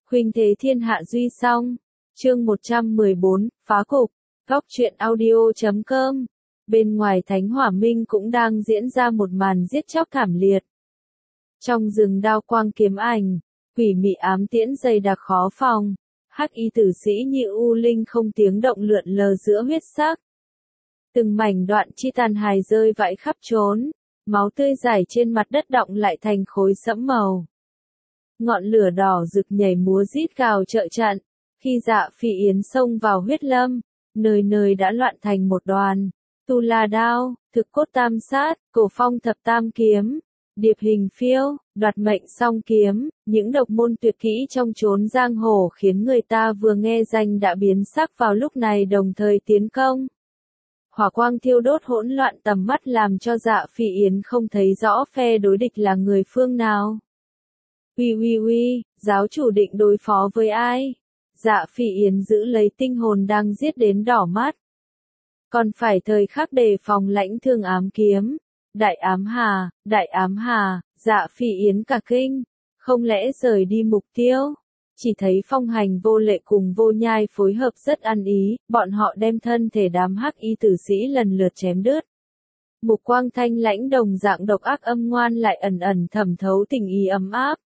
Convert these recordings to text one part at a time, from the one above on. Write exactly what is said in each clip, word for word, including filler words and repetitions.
Khuynh thế thiên hạ duy song. Chương một trăm mười bốn, phá cục. Góc truyện audio chấm com. Bên ngoài Thánh Hỏa Minh cũng đang diễn ra một màn giết chóc thảm liệt. Trong rừng đao quang kiếm ảnh, quỷ mị ám tiễn dày đặc khó phòng, hắc y tử sĩ như u linh không tiếng động lượn lờ giữa huyết sắc. Từng mảnh đoạn chi tàn hài rơi vãi khắp trốn, máu tươi rải trên mặt đất đọng lại thành khối sẫm màu. Ngọn lửa đỏ rực nhảy múa rít gào trợ trận, khi Dạ Phỉ Yến xông vào huyết lâm, nơi nơi đã loạn thành một đoàn. Tu La đao, thực cốt tam sát, cổ phong thập tam kiếm, điệp hình phiêu, đoạt mệnh song kiếm, những độc môn tuyệt kỹ trong chốn giang hồ khiến người ta vừa nghe danh đã biến sắc vào lúc này đồng thời tiến công. Hỏa quang thiêu đốt hỗn loạn tầm mắt làm cho Dạ Phỉ Yến không thấy rõ phe đối địch là người phương nào. Uy uy uy, giáo chủ định đối phó với ai? Dạ Phỉ Yến giữ lấy tinh hồn đang giết đến đỏ mắt. Còn phải thời khắc đề phòng lãnh thương ám kiếm. Đại ám hà, đại ám hà, Dạ Phỉ Yến cả kinh, không lẽ rời đi mục tiêu? Chỉ thấy Phong Hành Vô Lệ cùng Vô Nhai phối hợp rất ăn ý, bọn họ đem thân thể đám hắc y tử sĩ lần lượt chém đứt. Mục quang thanh lãnh đồng dạng độc ác âm ngoan lại ẩn ẩn thẩm thấu tình ý ấm áp.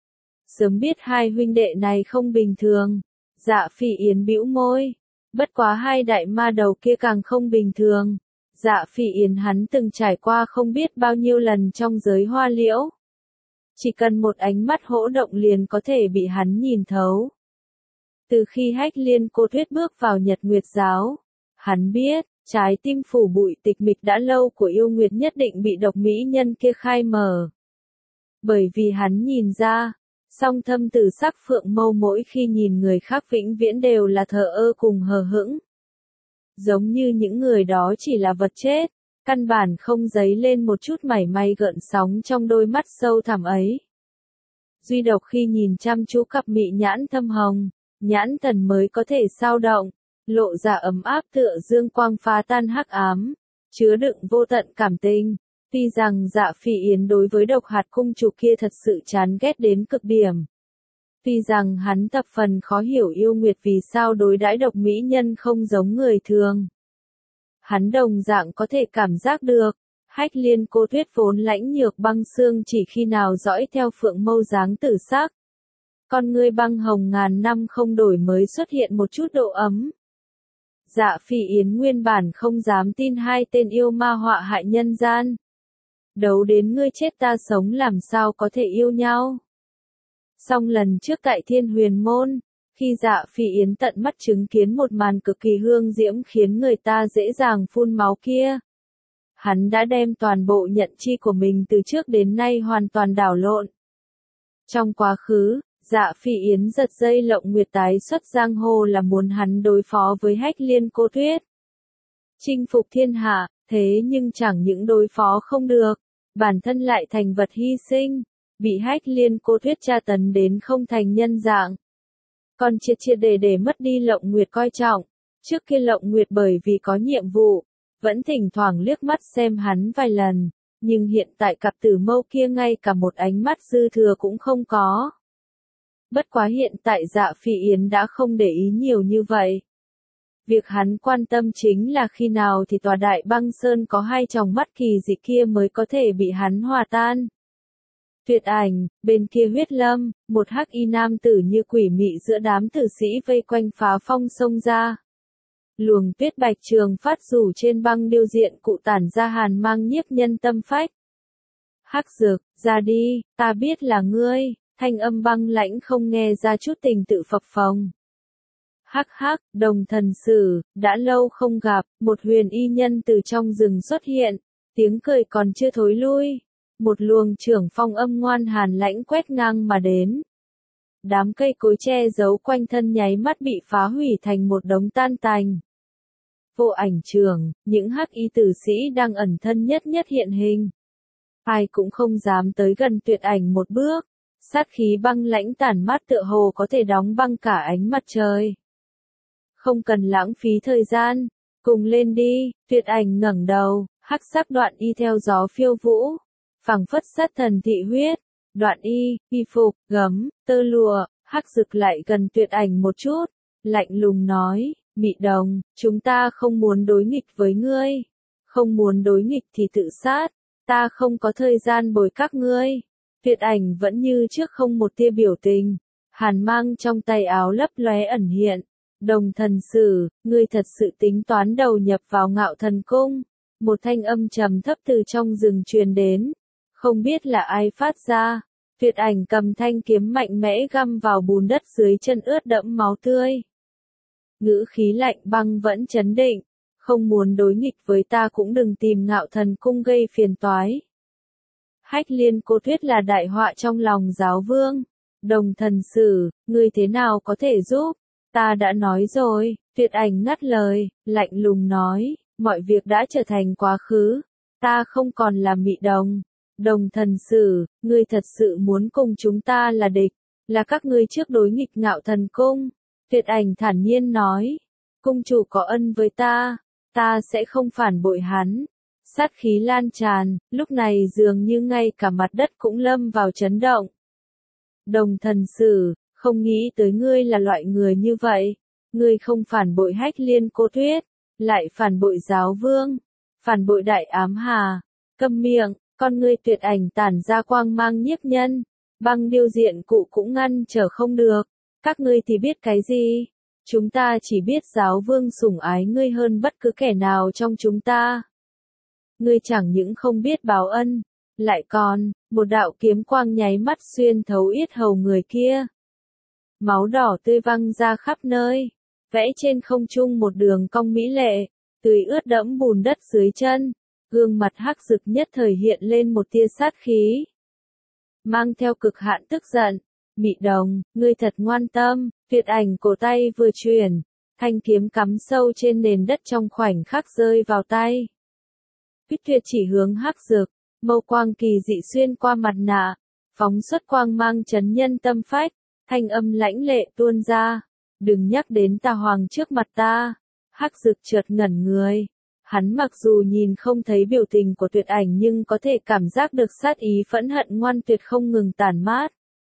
Sớm biết hai huynh đệ này không bình thường, Dạ Phỉ Yến bĩu môi, bất quá hai đại ma đầu kia càng không bình thường. Dạ Phỉ Yến hắn từng trải qua không biết bao nhiêu lần trong giới hoa liễu. Chỉ cần một ánh mắt hỗ động liền có thể bị hắn nhìn thấu. Từ khi Hách Liên Cô Thuyết bước vào Nhật Nguyệt Giáo, hắn biết, trái tim phủ bụi tịch mịch đã lâu của yêu nguyệt nhất định bị độc mỹ nhân kia khai mở. Bởi vì hắn nhìn ra, song thâm tử sắc phượng mâu mỗi khi nhìn người khác vĩnh viễn đều là thờ ơ cùng hờ hững. Giống như những người đó chỉ là vật chết, căn bản không dấy lên một chút mảy may gợn sóng trong đôi mắt sâu thẳm ấy. Duy độc khi nhìn chăm chú cặp mị nhãn thâm hồng, nhãn thần mới có thể sao động, lộ ra ấm áp tựa dương quang phá tan hắc ám, chứa đựng vô tận cảm tình. Tuy rằng Dạ Phỉ Yến đối với độc hạt cung chủ kia thật sự chán ghét đến cực điểm. Tuy rằng hắn thập phần khó hiểu yêu nguyệt vì sao đối đãi độc mỹ nhân không giống người thường. Hắn đồng dạng có thể cảm giác được, Hách Liên Cô Thuyết vốn lãnh nhược băng xương chỉ khi nào dõi theo phượng mâu dáng tử sắc. Con ngươi băng hồng ngàn năm không đổi mới xuất hiện một chút độ ấm. Dạ Phỉ Yến nguyên bản không dám tin hai tên yêu ma họa hại nhân gian. Đấu đến ngươi chết ta sống làm sao có thể yêu nhau. Song lần trước tại Thiên Huyền Môn, khi Dạ Phỉ Yến tận mắt chứng kiến một màn cực kỳ hương diễm khiến người ta dễ dàng phun máu kia. Hắn đã đem toàn bộ nhận chi của mình từ trước đến nay hoàn toàn đảo lộn. Trong quá khứ, Dạ Phỉ Yến giật dây Lộng Nguyệt tái xuất giang hồ là muốn hắn đối phó với Hách Liên Cô Thuyết. Chinh phục thiên hạ, thế nhưng chẳng những đối phó không được, bản thân lại thành vật hy sinh, bị Hách Liên Cô Thuyết tra tấn đến không thành nhân dạng. Còn triệt triệt để để mất đi Lộng Nguyệt coi trọng, trước kia Lộng Nguyệt bởi vì có nhiệm vụ, vẫn thỉnh thoảng liếc mắt xem hắn vài lần, nhưng hiện tại cặp tử mâu kia ngay cả một ánh mắt dư thừa cũng không có. Bất quá hiện tại Dạ Phỉ Yến đã không để ý nhiều như vậy. Việc hắn quan tâm chính là khi nào thì tòa đại băng sơn có hai tròng mắt kỳ dị kia mới có thể bị hắn hòa tan. Tuyệt ảnh, bên kia huyết lâm, một hắc y nam tử như quỷ mị giữa đám tử sĩ vây quanh phá phong xông ra. Luồng tuyết bạch trường phát rủ trên băng điêu diện cụ tản ra hàn mang nhiếp nhân tâm phách. Hắc Dược, ra đi, ta biết là ngươi, thanh âm băng lãnh không nghe ra chút tình tự phập phồng. Hắc hắc, Đồng Thần Sử, đã lâu không gặp, một huyền y nhân từ trong rừng xuất hiện, tiếng cười còn chưa thối lui. Một luồng trưởng phong âm ngoan hàn lãnh quét ngang mà đến. Đám cây cối che giấu quanh thân nháy mắt bị phá hủy thành một đống tan tành. Vô ảnh trường, những hắc y tử sĩ đang ẩn thân nhất nhất hiện hình. Ai cũng không dám tới gần Tuyệt ảnh một bước, sát khí băng lãnh tản mát tựa hồ có thể đóng băng cả ánh mặt trời. Không cần lãng phí thời gian, cùng lên đi. Tuyệt ảnh ngẩng đầu, hắc sắc đoạn y theo gió phiêu vũ. Phảng phất sát thần thị huyết, đoạn y, y phục, gấm, tơ lụa, Hắc Dực lại gần Tuyệt Ảnh một chút, lạnh lùng nói, Mị Đồng, chúng ta không muốn đối nghịch với ngươi. Không muốn đối nghịch thì tự sát, ta không có thời gian bồi các ngươi. Tuyệt Ảnh vẫn như trước không một tia biểu tình, hàn mang trong tay áo lấp lóe ẩn hiện. Đồng Thần Sử, ngươi thật sự tính toán đầu nhập vào Ngạo Thần Cung. Một thanh âm trầm thấp từ trong rừng truyền đến, không biết là ai phát ra. Tuyệt Ảnh cầm thanh kiếm mạnh mẽ găm vào bùn đất dưới chân ướt đẫm máu tươi. Ngữ khí lạnh băng vẫn chấn định, không muốn đối nghịch với ta cũng đừng tìm Ngạo Thần Cung gây phiền toái. Hách Liên Cô Tuyết là đại họa trong lòng giáo vương. Đồng Thần Sử, ngươi thế nào có thể giúp? Ta đã nói rồi, Tuyệt Ảnh ngắt lời, lạnh lùng nói, mọi việc đã trở thành quá khứ, ta không còn là Mị Đồng. Đồng Thần Sử, ngươi thật sự muốn cùng chúng ta là địch, là các ngươi trước đối nghịch Ngạo Thần Cung. Tuyệt Ảnh thản nhiên nói, cung chủ có ân với ta, ta sẽ không phản bội hắn. Sát khí lan tràn, lúc này dường như ngay cả mặt đất cũng lâm vào chấn động. Đồng Thần Sử, không nghĩ tới ngươi là loại người như vậy. Ngươi không phản bội Hách Liên Cô Tuyết, lại phản bội giáo vương, phản bội Đại Ám Hà. Câm miệng, con ngươi Tuyệt Ảnh tản ra quang mang nhiếp nhân, băng điêu diện cụ cũng ngăn trở không được. Các ngươi thì biết cái gì? Chúng ta chỉ biết giáo vương sủng ái ngươi hơn bất cứ kẻ nào trong chúng ta. Ngươi chẳng những không biết báo ân, lại còn, một đạo kiếm quang nháy mắt xuyên thấu yết hầu người kia. Máu đỏ tươi văng ra khắp nơi, vẽ trên không trung một đường cong mỹ lệ, tươi ướt đẫm bùn đất dưới chân. Gương mặt Hắc Dực nhất thời hiện lên một tia sát khí, mang theo cực hạn tức giận. Mị Đồng, ngươi thật ngoan tâm. Tuyệt Ảnh cổ tay vừa chuyển, thanh kiếm cắm sâu trên nền đất trong khoảnh khắc rơi vào tay. Bích Tuyệt chỉ hướng Hắc Dực, mâu quang kỳ dị xuyên qua mặt nạ, phóng xuất quang mang chấn nhân tâm phách, thanh âm lãnh lệ tuôn ra. Đừng nhắc đến Tà Hoàng trước mặt ta. Hắc Dực chợt ngẩn người. Hắn mặc dù nhìn không thấy biểu tình của Tuyệt Ảnh nhưng có thể cảm giác được sát ý phẫn hận ngoan tuyệt không ngừng tản mát.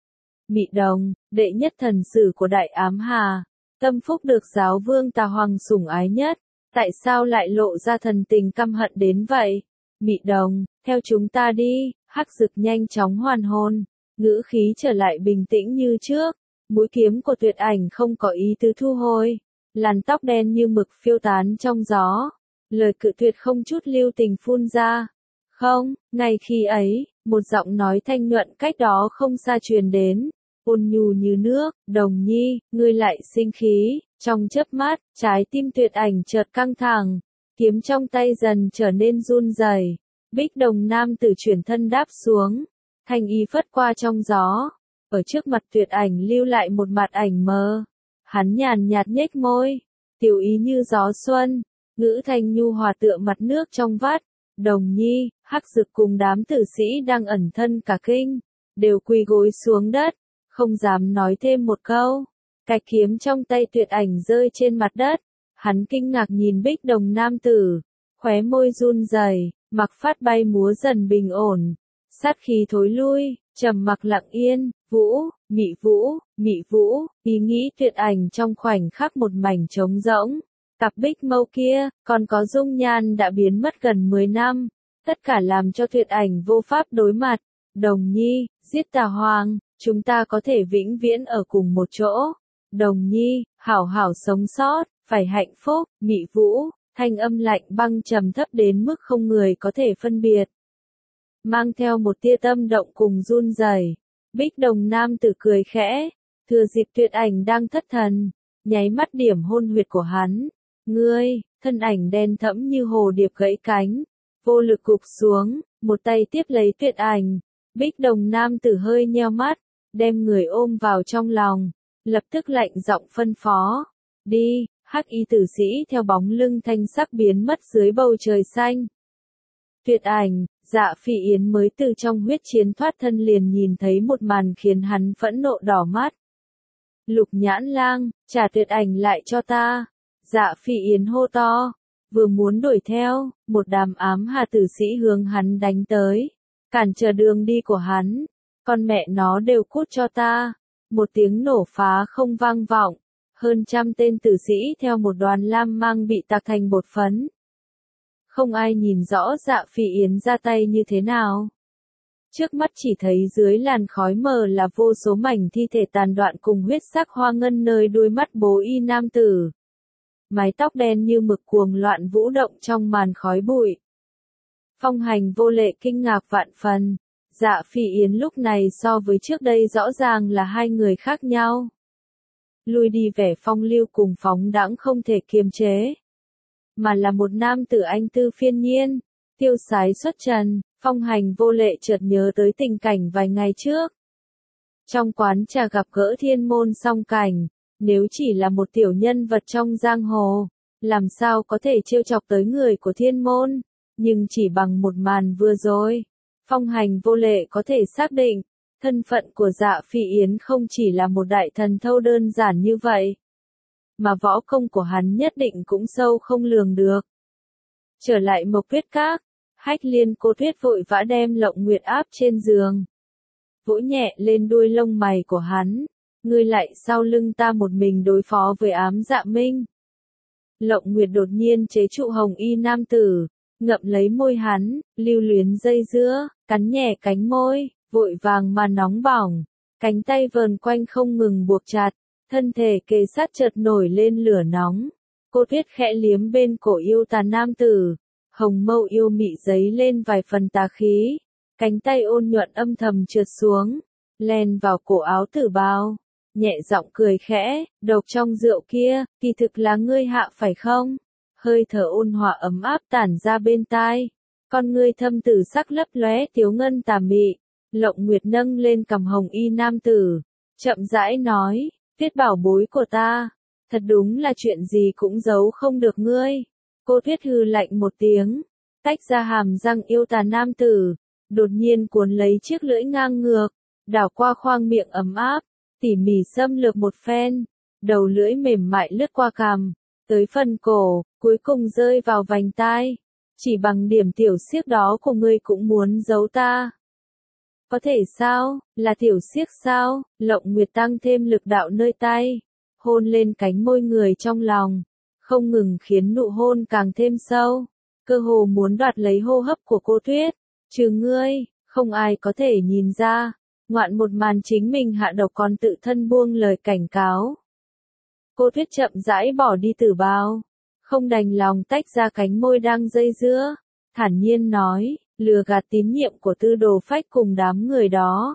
Mị Đồng, đệ nhất thần sử của Đại Ám Hà, tâm phúc được giáo vương Tà Hoàng sủng ái nhất, tại sao lại lộ ra thần tình căm hận đến vậy? Mị Đồng, theo chúng ta đi. Hắc Dực nhanh chóng hoàn hồn, ngữ khí trở lại bình tĩnh như trước. Mũi kiếm của Tuyệt Ảnh không có ý tứ thu hồi, làn tóc đen như mực phiêu tán trong gió. Lời cự tuyệt không chút lưu tình phun ra. Không, ngay khi ấy, một giọng nói thanh nhuận cách đó không xa truyền đến, ôn nhu như nước, Đồng Nhi, ngươi lại sinh khí. Trong chớp mắt, trái tim Tuyệt Ảnh chợt căng thẳng, kiếm trong tay dần trở nên run rẩy. Bích Đồng nam tử chuyển thân đáp xuống, thanh y phất qua trong gió, ở trước mặt Tuyệt Ảnh lưu lại một mặt ảnh mờ. Hắn nhàn nhạt nhếch môi, tiểu ý như gió xuân, ngữ thanh nhu hòa tựa mặt nước trong vắt. Đồng Nhi, Hắc Dực cùng đám tử sĩ đang ẩn thân cả kinh, đều quỳ gối xuống đất, không dám nói thêm một câu. Cái kiếm trong tay Tuyệt Ảnh rơi trên mặt đất, hắn kinh ngạc nhìn Bích Đồng nam tử, khóe môi run rẩy, mặc phát bay múa dần bình ổn, sát khí thối lui, trầm mặc lặng yên. Vũ, Mị Vũ, Mị Vũ, ý nghĩ Tuyệt Ảnh trong khoảnh khắc một mảnh trống rỗng. Cặp bích mâu kia, còn có dung nhan đã biến mất gần mười năm, tất cả làm cho Tuyệt Ảnh vô pháp đối mặt. Đồng Nhi, giết Tà Hoàng, chúng ta có thể vĩnh viễn ở cùng một chỗ. Đồng Nhi, hảo hảo sống sót, phải hạnh phúc. Mị Vũ, thanh âm lạnh băng trầm thấp đến mức không người có thể phân biệt, mang theo một tia tâm động cùng run rẩy. Bích Đồng nam tử cười khẽ, thừa dịp Tuyệt Ảnh đang thất thần, nháy mắt điểm hôn huyệt của hắn. Ngươi, thân ảnh đen thẫm như hồ điệp gãy cánh, vô lực gục xuống, một tay tiếp lấy Tuyệt Ảnh. Bích Đồng nam tử hơi nheo mắt, đem người ôm vào trong lòng, lập tức lạnh giọng phân phó. Đi. Hắc y tử sĩ theo bóng lưng thanh sắc biến mất dưới bầu trời xanh. Tuyệt Ảnh, Dạ Phỉ Yến mới từ trong huyết chiến thoát thân liền nhìn thấy một màn khiến hắn phẫn nộ đỏ mắt. Lục Nhãn Lang, trả Tuyệt Ảnh lại cho ta. Dạ Phỉ Yến hô to, vừa muốn đuổi theo, một đám ám hà tử sĩ hướng hắn đánh tới, cản trở đường đi của hắn. Con mẹ nó đều cút cho ta. một tiếng nổ phá không vang vọng, hơn trăm tên tử sĩ theo một đoàn lam mang bị tạc thành bột phấn. Không ai nhìn rõ Dạ Phỉ Yến ra tay như thế nào. Trước mắt chỉ thấy dưới làn khói mờ là vô số mảnh thi thể tàn đoạn cùng huyết sắc hoa ngân nơi đuôi mắt bố y nam tử. Mái tóc đen như mực cuồng loạn vũ động trong màn khói bụi. Phong Hành Vô Lệ kinh ngạc vạn phần. Dạ Phỉ Yến lúc này so với trước đây rõ ràng là hai người khác nhau. Lui đi vẻ phong lưu cùng phóng đãng không thể kiềm chế. Mà là một nam tử anh tư phiên nhiên, tiêu sái xuất trần. Phong Hành Vô Lệ chợt nhớ tới tình cảnh vài ngày trước. Trong quán trà gặp gỡ Thiên Môn Song Cảnh, nếu chỉ là một tiểu nhân vật trong giang hồ, làm sao có thể trêu chọc tới người của Thiên Môn, nhưng chỉ bằng một màn vừa rồi, Phong Hành Vô Lệ có thể xác định, thân phận của Dạ Phỉ Yến không chỉ là một đại thần thâu đơn giản như vậy, mà võ công của hắn nhất định cũng sâu không lường được. Trở lại Mộc Tuyết Các, Hách Liên Cô Tuyết vội vã đem Lộng Nguyệt áp trên giường, vỗ nhẹ lên đuôi lông mày của hắn, ngươi lại sau lưng ta một mình đối phó với ám Dạ Minh. Lộng Nguyệt đột nhiên chế trụ hồng y nam tử, ngậm lấy môi hắn, lưu luyến dây dưa, cắn nhẹ cánh môi, vội vàng mà nóng bỏng, cánh tay vờn quanh không ngừng buộc chặt, thân thể kề sát chợt nổi lên lửa nóng. Cô Tuyết khẽ liếm bên cổ yêu tà nam tử, hồng mâu yêu mị giấy lên vài phần tà khí, cánh tay ôn nhuận âm thầm trượt xuống, len vào cổ áo tử bào, nhẹ giọng cười khẽ, độc trong rượu kia, kỳ thực là ngươi hạ phải không? Hơi thở ôn hòa ấm áp tản ra bên tai, con ngươi thâm tử sắc lấp lóe tiếu ngân tà mị. Lộng Nguyệt nâng lên cằm hồng y nam tử, chậm rãi nói, Tuyết bảo bối của ta, thật đúng là chuyện gì cũng giấu không được ngươi. Cô Tuyết hừ lạnh một tiếng, tách ra hàm răng yêu tà nam tử, đột nhiên cuốn lấy chiếc lưỡi ngang ngược, đảo qua khoang miệng ấm áp, tỉ mỉ xâm lược một phen, đầu lưỡi mềm mại lướt qua cằm, tới phần cổ, cuối cùng rơi vào vành tai. Chỉ bằng điểm tiểu xiếc đó của ngươi cũng muốn giấu ta. Có thể sao, là tiểu xiếc sao? Lộng Nguyệt tăng thêm lực đạo nơi tay, hôn lên cánh môi người trong lòng, không ngừng khiến nụ hôn càng thêm sâu, cơ hồ muốn đoạt lấy hô hấp của cô Tuyết. Trừ ngươi, không ai có thể nhìn ra, ngoạn một màn chính mình hạ độc còn tự thân buông lời cảnh cáo. Cô Tuyết chậm rãi bỏ đi tử bào, không đành lòng tách ra cánh môi đang dây dưa, thản nhiên nói, lừa gạt tín nhiệm của Tư Đồ Phách cùng đám người đó.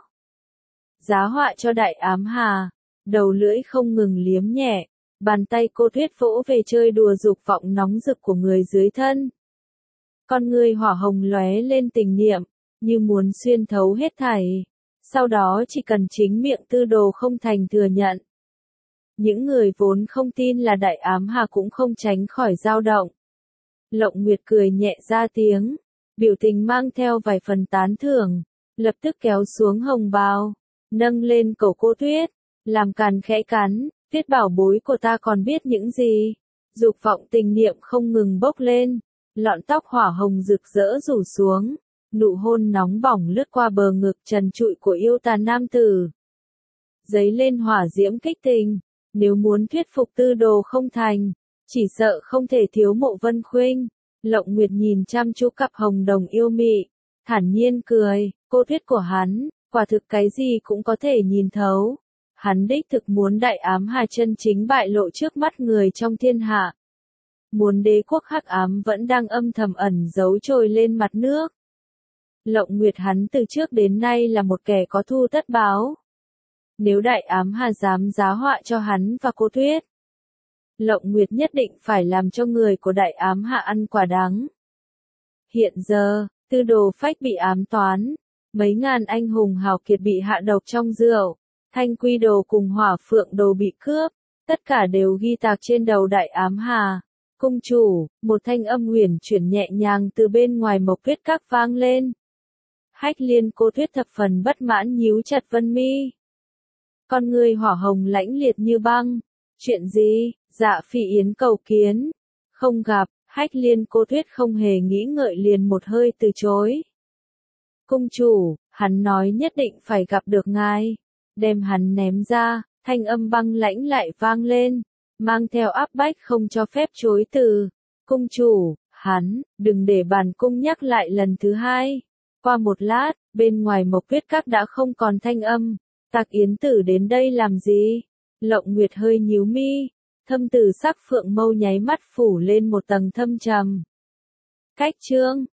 Giá họa cho đại ám hà, đầu lưỡi không ngừng liếm nhẹ, bàn tay cô Tuyết vỗ về chơi đùa dục vọng nóng rực của người dưới thân. Con người hỏa hồng lóe lên tình niệm, như muốn xuyên thấu hết thảy, sau đó chỉ cần chính miệng Tư Đồ không thành thừa nhận. Những người vốn không tin là đại ám hà cũng không tránh khỏi dao động. Lộng Nguyệt cười nhẹ ra tiếng, biểu tình mang theo vài phần tán thưởng, lập tức kéo xuống hồng bào, nâng lên cổ cô Tuyết, làm càn khẽ cắn, Tuyết bảo bối của ta còn biết những gì. Dục vọng tình niệm không ngừng bốc lên, lọn tóc hỏa hồng rực rỡ rủ xuống, nụ hôn nóng bỏng lướt qua bờ ngực trần trụi của yêu tà nam tử. Dấy lên hỏa diễm kích tình, nếu muốn thuyết phục Tư Đồ không thành, chỉ sợ không thể thiếu Mộ Vân Khuynh. Lộng Nguyệt nhìn chăm chú cặp hồng đồng yêu mị, thản nhiên cười, cô Tuyết của hắn, quả thực cái gì cũng có thể nhìn thấu. Hắn đích thực muốn đại ám hà chân chính bại lộ trước mắt người trong thiên hạ. Muốn đế quốc hắc ám vẫn đang âm thầm ẩn giấu trồi lên mặt nước. Lộng Nguyệt hắn từ trước đến nay là một kẻ có thu tất báo. Nếu đại ám hà dám giá họa cho hắn và cô Tuyết, Lộng Nguyệt nhất định phải làm cho người của đại ám hạ ăn quả đắng. Hiện giờ, Tư Đồ Phách bị ám toán, mấy ngàn anh hùng hào kiệt bị hạ độc trong rượu, Thanh Quy Đồ cùng Hỏa Phượng Đồ bị cướp, tất cả đều ghi tạc trên đầu đại ám hà. Cung chủ, một thanh âm huyền chuyển nhẹ nhàng từ bên ngoài Mộc Tuyết Các vang lên. Hách Liên Cô Tuyết thập phần bất mãn nhíu chặt vân mi. Con người hỏa hồng lãnh liệt như băng. Chuyện gì? Dạ Phỉ Yến cầu kiến. Không gặp, Hách Liên Cô Tuyết không hề nghĩ ngợi liền một hơi từ chối. Cung chủ, hắn nói nhất định phải gặp được ngài. đem hắn ném ra, thanh âm băng lãnh lại vang lên, mang theo áp bách không cho phép chối từ. Cung chủ, hắn, đừng để bản cung nhắc lại lần thứ hai. Qua một lát, bên ngoài Mộc Tuyết Các đã không còn thanh âm. Tạc Yến Tử đến đây làm gì? Lộng Nguyệt hơi nhíu mi, thâm tử sắc phượng mâu nháy mắt phủ lên một tầng thâm trầm. Cách chương